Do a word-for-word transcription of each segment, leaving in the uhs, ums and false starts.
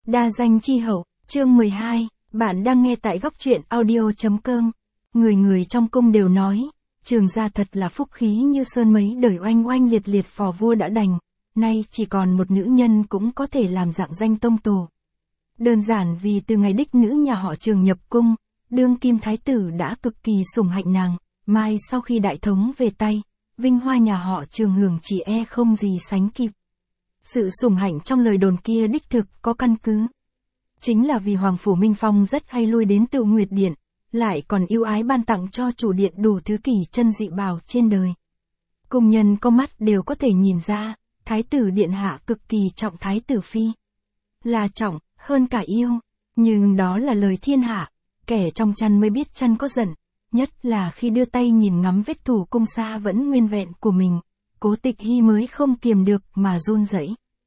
Đa danh chi hậu, chương mười hai, bạn đang nghe tại góc truyện audio.com. Người người trong cung đều nói, Trường gia thật là phúc khí như sơn mấy đời oanh oanh liệt liệt phò vua đã đành, nay chỉ còn một nữ nhân cũng có thể làm rạng danh tông tổ. Đơn giản vì từ ngày đích nữ nhà họ Trường nhập cung, đương kim thái tử đã cực kỳ sủng hạnh nàng, mai sau khi đại thống về tay, vinh hoa nhà họ Trường hưởng chỉ e không gì sánh kịp. Sự sủng hạnh trong lời đồn kia đích thực có căn cứ. Chính là vì Hoàng Phủ Minh Phong rất hay lui đến Tựu Nguyệt Điện, lại còn yêu ái ban tặng cho chủ điện đủ thứ kỳ chân dị bảo trên đời. Cung nhân có mắt đều có thể nhìn ra, thái tử điện hạ cực kỳ trọng thái tử phi. Là trọng, hơn cả yêu, nhưng đó là lời thiên hạ, kẻ trong chăn mới biết chăn có giận, nhất là khi đưa tay nhìn ngắm vết thủ cung xa vẫn nguyên vẹn của mình, Cố Tịch Hy mới không kiềm được mà run rẩy.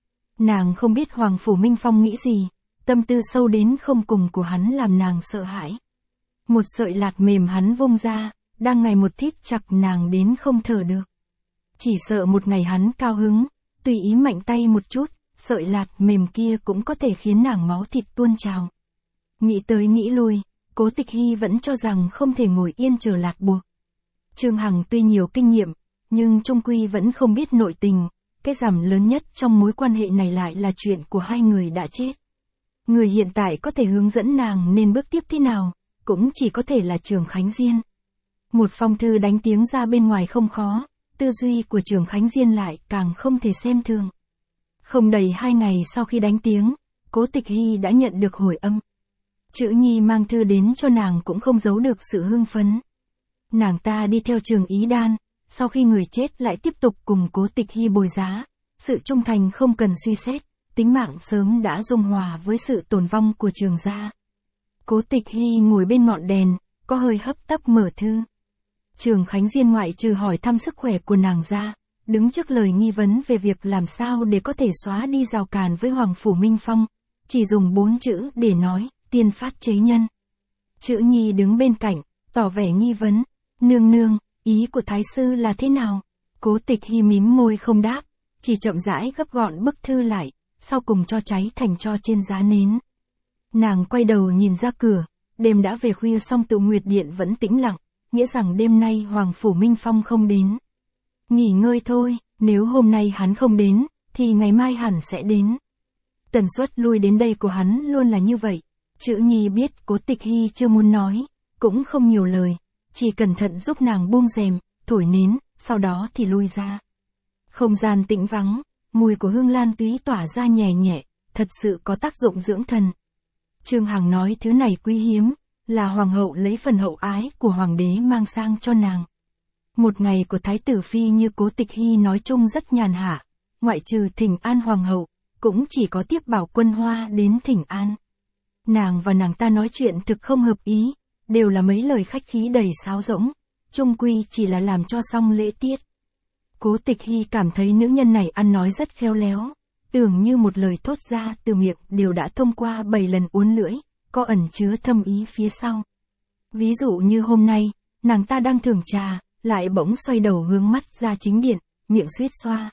Nàng không biết Hoàng Phủ Minh Phong nghĩ gì, tâm tư sâu đến không cùng của hắn làm nàng sợ hãi. Một sợi lạt mềm hắn vung ra, đang ngày một thít chặt nàng đến không thở được. Chỉ sợ một ngày hắn cao hứng, tùy ý mạnh tay một chút, sợi lạt mềm kia cũng có thể khiến nàng máu thịt tuôn trào. Nghĩ tới nghĩ lui, Cố Tịch Hy vẫn cho rằng không thể ngồi yên chờ lạt buộc. Trương Hằng tuy nhiều kinh nghiệm, nhưng chung quy vẫn không biết nội tình, cái rằm lớn nhất trong mối quan hệ này lại là chuyện của hai người đã chết. Người hiện tại có thể hướng dẫn nàng nên bước tiếp thế nào, cũng chỉ có thể là Trường Khánh Diên. Một phong thư đánh tiếng ra bên ngoài không khó, tư duy của Trường Khánh Diên lại càng không thể xem thường. Không đầy hai ngày sau khi đánh tiếng, Cố Tịch Hy đã nhận được hồi âm. Chữ Nhi mang thư đến cho nàng cũng không giấu được sự hưng phấn. Nàng ta đi theo Trường Ý Đan, sau khi người chết lại tiếp tục cùng Cố Tịch Hy bồi giá, sự trung thành không cần suy xét, tính mạng sớm đã dung hòa với sự tồn vong của Trường gia. Cố Tịch Hy ngồi bên ngọn đèn, có hơi hấp tấp mở thư. Trường Khánh Diên ngoại trừ hỏi thăm sức khỏe của nàng ra, đứng trước lời nghi vấn về việc làm sao để có thể xóa đi rào cản với Hoàng Phủ Minh Phong, chỉ dùng bốn chữ để nói, tiên phát chế nhân. Chữ Nhi đứng bên cạnh, tỏ vẻ nghi vấn, nương nương, ý của thái sư là thế nào? Cố Tịch Hy mím môi không đáp, chỉ chậm rãi gấp gọn bức thư lại, sau cùng cho cháy thành tro trên giá nến. Nàng quay đầu nhìn ra cửa, đêm đã về khuya song Tựu Nguyệt Điện vẫn tĩnh lặng, nghĩa rằng đêm nay Hoàng Phủ Minh Phong không đến. Nghỉ ngơi thôi, nếu hôm nay hắn không đến, thì ngày mai hẳn sẽ đến. Tần suất lui đến đây của hắn luôn là như vậy. Chữ Nhi biết Cố Tịch Hy chưa muốn nói, cũng không nhiều lời, chỉ cẩn thận giúp nàng buông rèm, thổi nến, sau đó thì lui ra. Không gian tĩnh vắng, mùi của hương lan túy tỏa ra nhẹ nhẹ, thật sự có tác dụng dưỡng thần. Trương Hằng nói thứ này quý hiếm, là hoàng hậu lấy phần hậu ái của hoàng đế mang sang cho nàng. Một ngày của thái tử phi như Cố Tịch Hy nói chung rất nhàn hạ, ngoại trừ thỉnh an hoàng hậu, cũng chỉ có tiếp Bảo Quân Hoa đến thỉnh an. Nàng và nàng ta nói chuyện thực không hợp ý, đều là mấy lời khách khí đầy sáo rỗng, chung quy chỉ là làm cho xong lễ tiết. Cố Tịch Hy cảm thấy nữ nhân này ăn nói rất khéo léo, tưởng như một lời thốt ra từ miệng đều đã thông qua bảy lần uốn lưỡi, có ẩn chứa thâm ý phía sau. Ví dụ như hôm nay, nàng ta đang thưởng trà, lại bỗng xoay đầu hướng mắt ra chính điện, miệng suýt xoa.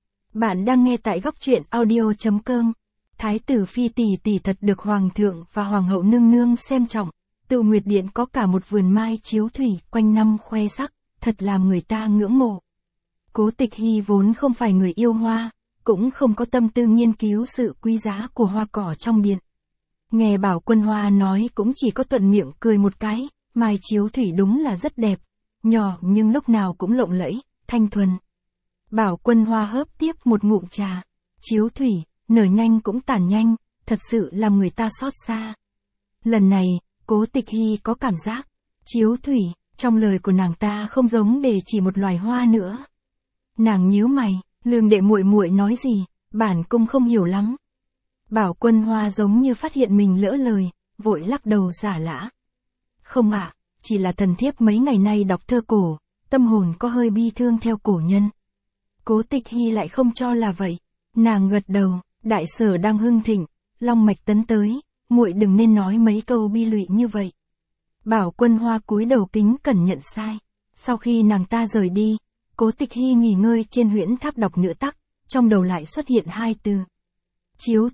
Bạn đang nghe tại góc truyện audio.com. Thái tử phi tỷ tỷ thật được hoàng thượng và hoàng hậu nương nương xem trọng. Tựu Nguyệt Điện có cả một vườn mai chiếu thủy quanh năm khoe sắc, thật làm người ta ngưỡng mộ. Cố Tịch Hy vốn không phải người yêu hoa, cũng không có tâm tư nghiên cứu sự quý giá của hoa cỏ trong điện. Nghe Bảo Quân Hoa nói cũng chỉ có thuận miệng cười một cái, mai chiếu thủy đúng là rất đẹp, nhỏ nhưng lúc nào cũng lộng lẫy, thanh thuần. Bảo Quân Hoa hớp tiếp một ngụm trà, chiếu thủy, nở nhanh cũng tàn nhanh, thật sự làm người ta xót xa. Lần này, Cố Tịch Hy có cảm giác, chiếu thủy, trong lời của nàng ta không giống để chỉ một loài hoa nữa. Nàng nhíu mày, Lương đệ muội muội nói gì, bản cung không hiểu lắm. Bảo Quân Hoa giống như phát hiện mình lỡ lời, vội lắc đầu giả lã. Không ạ, à, chỉ là thần thiếp mấy ngày nay đọc thơ cổ, tâm hồn có hơi bi thương theo cổ nhân. Cố Tịch Hy lại không cho là vậy, nàng gật đầu, đại sở đang hưng thịnh, long mạch tấn tới, muội đừng nên nói mấy câu bi lụy như vậy. Bảo Quân Hoa cúi đầu kính cẩn nhận sai, sau khi nàng ta rời đi, Cố Tịch Hy nghỉ ngơi trên huyễn tháp đọc nửa tắc, trong đầu lại xuất hiện hai từ. Chiếu thủy,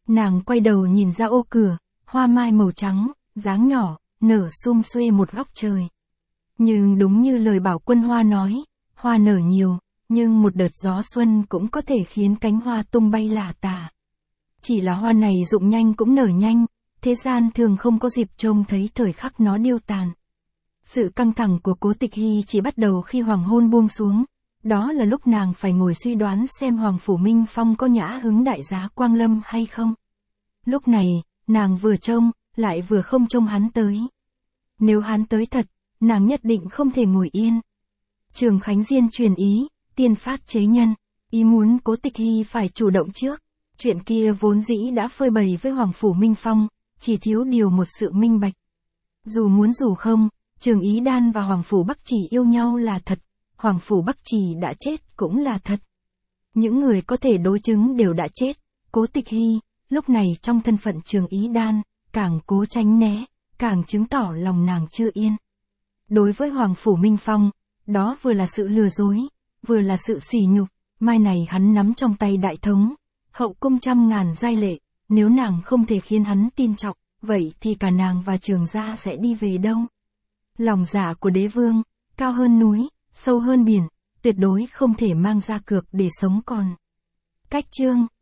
Nàng quay đầu nhìn ra ô cửa, hoa mai màu trắng, dáng nhỏ, nở sum xuê một góc trời. Nhưng đúng như lời Bảo Quân Hoa nói, hoa nở nhiều, nhưng một đợt gió xuân cũng có thể khiến cánh hoa tung bay lả tả. Chỉ là hoa này rụng nhanh cũng nở nhanh, thế gian thường không có dịp trông thấy thời khắc nó điêu tàn. Sự căng thẳng của Cố Tịch Hy chỉ bắt đầu khi hoàng hôn buông xuống, đó là lúc nàng phải ngồi suy đoán xem Hoàng Phủ Minh Phong có nhã hứng đại giá Quang Lâm hay không. Lúc này, nàng vừa trông, lại vừa không trông hắn tới. Nếu hắn tới thật, nàng nhất định không thể ngồi yên. Trường Khánh Diên truyền ý, tiên phát chế nhân, ý muốn Cố Tịch Hy phải chủ động trước. Chuyện kia vốn dĩ đã phơi bày với Hoàng Phủ Minh Phong, chỉ thiếu điều một sự minh bạch. Dù muốn dù không, Trường Ý Đan và Hoàng Phủ Bắc Chỉ yêu nhau là thật, Hoàng Phủ Bắc Chỉ đã chết cũng là thật. Những người có thể đối chứng đều đã chết, Cố Tịch Hy, lúc này trong thân phận Trường Ý Đan, càng cố tránh né, càng chứng tỏ lòng nàng chưa yên. Đối với Hoàng Phủ Minh Phong, đó vừa là sự lừa dối, vừa là sự sỉ nhục, mai này hắn nắm trong tay đại thống, hậu cung trăm ngàn giai lệ, nếu nàng không thể khiến hắn tin trọng, vậy thì cả nàng và Trường gia sẽ đi về đâu? Lòng dạ của đế vương, cao hơn núi, sâu hơn biển, tuyệt đối không thể mang ra cược để sống còn. Cách chương